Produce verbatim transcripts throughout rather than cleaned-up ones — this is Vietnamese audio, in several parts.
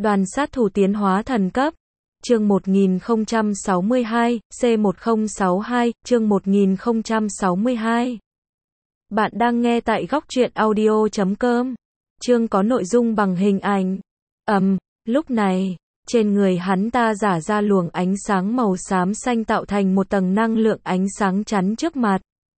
Đoàn sát thủ tiến hóa thần cấp. Chương một nghìn không trăm sáu mươi hai, C một không sáu hai, chương một nghìn không trăm sáu mươi hai. Bạn đang nghe tại góc truyện audio chấm com. Chương có nội dung bằng hình ảnh. Ầm, lúc này, trên người hắn ta rả ra luồng ánh sáng màu xám xanh tạo thành một tầng năng lượng ánh sáng chắn trước mặt.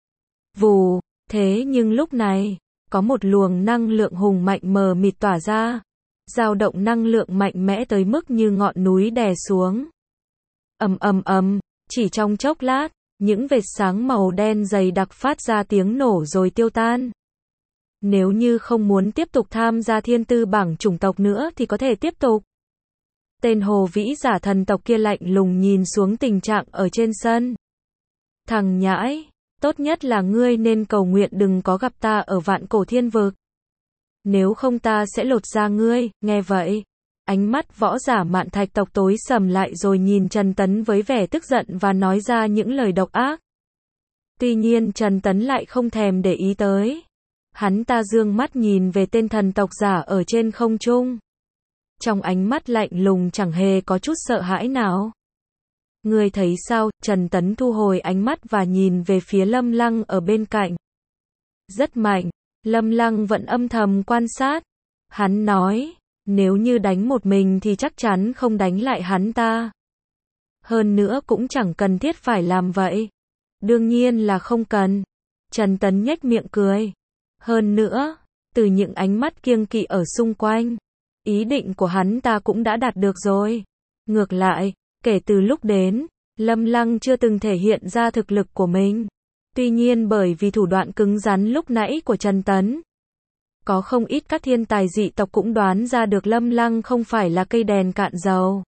Vù, thế nhưng lúc này, có một luồng năng lượng hùng mạnh mờ mịt tỏa ra. Dao động năng lượng mạnh mẽ tới mức như ngọn núi đè xuống. Ầm ầm ầm, chỉ trong chốc lát, những vệt sáng màu đen dày đặc phát ra tiếng nổ rồi tiêu tan. Nếu như không muốn tiếp tục tham gia thiên tư bảng chủng tộc nữa thì có thể tiếp tục. Tên hồ vĩ giả thần tộc kia lạnh lùng nhìn xuống tình trạng ở trên sân. Thằng nhãi, tốt nhất là ngươi nên cầu nguyện đừng có gặp ta ở vạn cổ thiên vực. Nếu không ta sẽ lột da ngươi, nghe vậy. Ánh mắt võ giả Mạn Thạch tộc tối sầm lại rồi nhìn Trần Tấn với vẻ tức giận và nói ra những lời độc ác. Tuy nhiên Trần Tấn lại không thèm để ý tới. Hắn ta dương mắt nhìn về tên thần tộc giả ở trên không trung. Trong ánh mắt lạnh lùng chẳng hề có chút sợ hãi nào. Ngươi thấy sao? Trần Tấn thu hồi ánh mắt và nhìn về phía Lâm Lăng ở bên cạnh. Rất mạnh. Lâm Lăng vẫn âm thầm quan sát. Hắn nói, nếu như đánh một mình thì chắc chắn không đánh lại hắn ta. Hơn nữa cũng chẳng cần thiết phải làm vậy. Đương nhiên là không cần. Trần Tấn nhếch miệng cười. Hơn nữa, từ những ánh mắt kiêng kỵ ở xung quanh, ý định của hắn ta cũng đã đạt được rồi. Ngược lại, kể từ lúc đến, Lâm Lăng chưa từng thể hiện ra thực lực của mình. Tuy nhiên bởi vì thủ đoạn cứng rắn lúc nãy của Trần Tấn, có không ít các thiên tài dị tộc cũng đoán ra được Lâm Lăng không phải là cây đèn cạn dầu.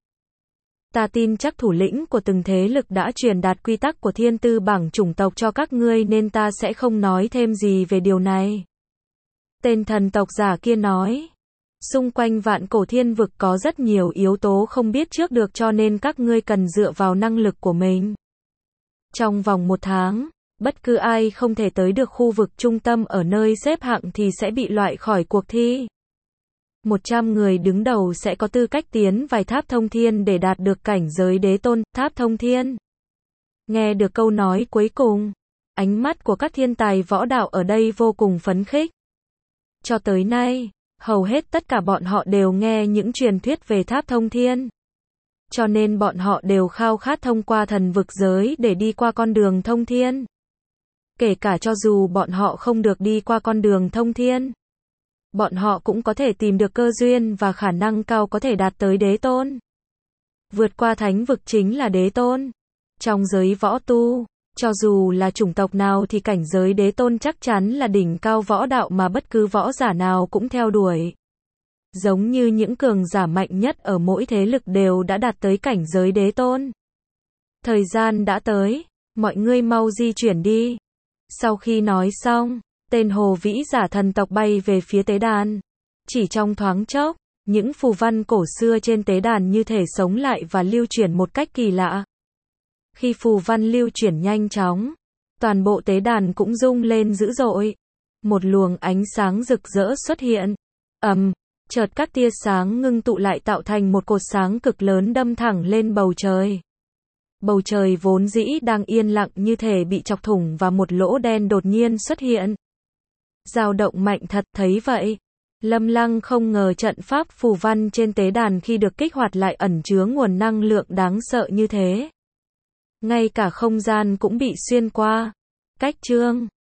Ta tin chắc thủ lĩnh của từng thế lực đã truyền đạt quy tắc của thiên tư bảng chủng tộc cho các ngươi nên ta sẽ không nói thêm gì về điều này. Tên thần tộc giả kia nói. Xung quanh vạn cổ thiên vực có rất nhiều yếu tố không biết trước được cho nên các ngươi cần dựa vào năng lực của mình. Trong vòng một tháng, bất cứ ai không thể tới được khu vực trung tâm ở nơi xếp hạng thì sẽ bị loại khỏi cuộc thi. một trăm người đứng đầu sẽ có tư cách tiến vào tháp thông thiên để đạt được cảnh giới đế tôn, tháp thông thiên. Nghe được câu nói cuối cùng, ánh mắt của các thiên tài võ đạo ở đây vô cùng phấn khích. Cho tới nay, hầu hết tất cả bọn họ đều nghe những truyền thuyết về tháp thông thiên. Cho nên bọn họ đều khao khát thông qua thần vực giới để đi qua con đường thông thiên. Kể cả cho dù bọn họ không được đi qua con đường thông thiên, bọn họ cũng có thể tìm được cơ duyên và khả năng cao có thể đạt tới đế tôn. Vượt qua thánh vực chính là đế tôn. Trong giới võ tu, cho dù là chủng tộc nào thì cảnh giới đế tôn chắc chắn là đỉnh cao võ đạo mà bất cứ võ giả nào cũng theo đuổi. Giống như những cường giả mạnh nhất ở mỗi thế lực đều đã đạt tới cảnh giới đế tôn. Thời gian đã tới, mọi người mau di chuyển đi. Sau khi nói xong, tên hồ vĩ giả thần tộc bay về phía tế đàn. Chỉ trong thoáng chốc, những phù văn cổ xưa trên tế đàn như thể sống lại và lưu chuyển một cách kỳ lạ. Khi phù văn lưu chuyển nhanh chóng, toàn bộ tế đàn cũng rung lên dữ dội. Một luồng ánh sáng rực rỡ xuất hiện. Ầm, chợt các tia sáng ngưng tụ lại tạo thành một cột sáng cực lớn đâm thẳng lên bầu trời. Bầu trời vốn dĩ đang yên lặng như thể bị chọc thủng và một lỗ đen đột nhiên xuất hiện. Dao động mạnh thật, thấy vậy. Lâm Lăng không ngờ trận pháp phù văn trên tế đàn khi được kích hoạt lại ẩn chứa nguồn năng lượng đáng sợ như thế. Ngay cả không gian cũng bị xuyên qua. Cách chương